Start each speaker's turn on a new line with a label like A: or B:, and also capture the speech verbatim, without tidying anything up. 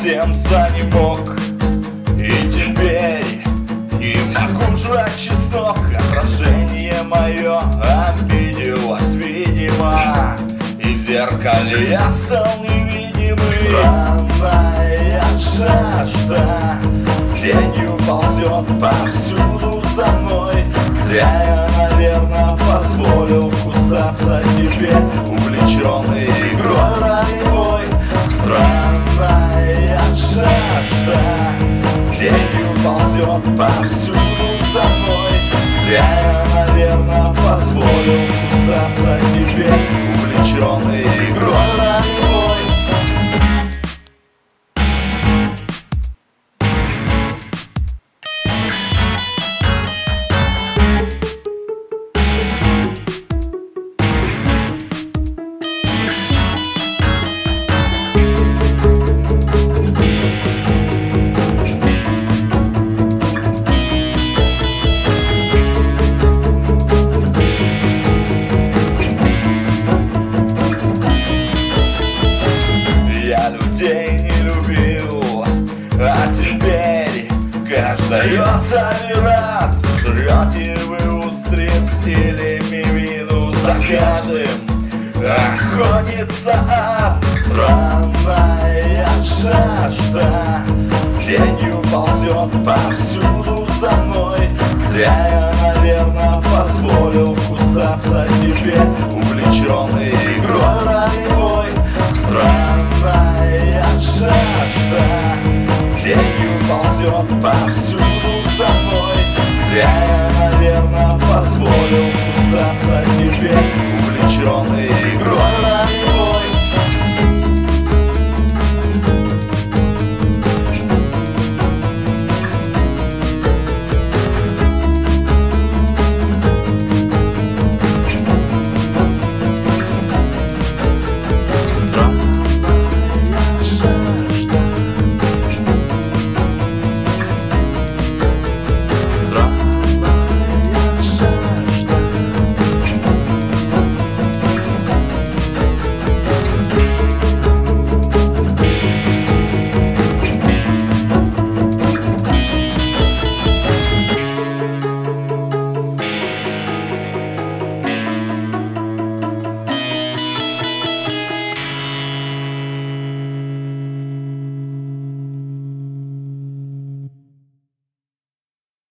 A: совсем занемог, и теперь не могу жрать чеснок. Отражение мое обиделось, видимо, и в зеркале я стал невидимый. Странная жажда тенью ползет повсюду за мной. Зря я, наверное, позволил кусаться тебе, увлеченный игрой ролевой. Странная жажда тенью ползет повсюду за мной. Зря я, наверное, позволил кусаться тебе, увлеченный игрой ролевой. Я людей не любил, а теперь каждая завират. Жрете вы устриц или мивину, за каждым охотится ад. Странная жажда тенью ползет повсюду за мной. Зря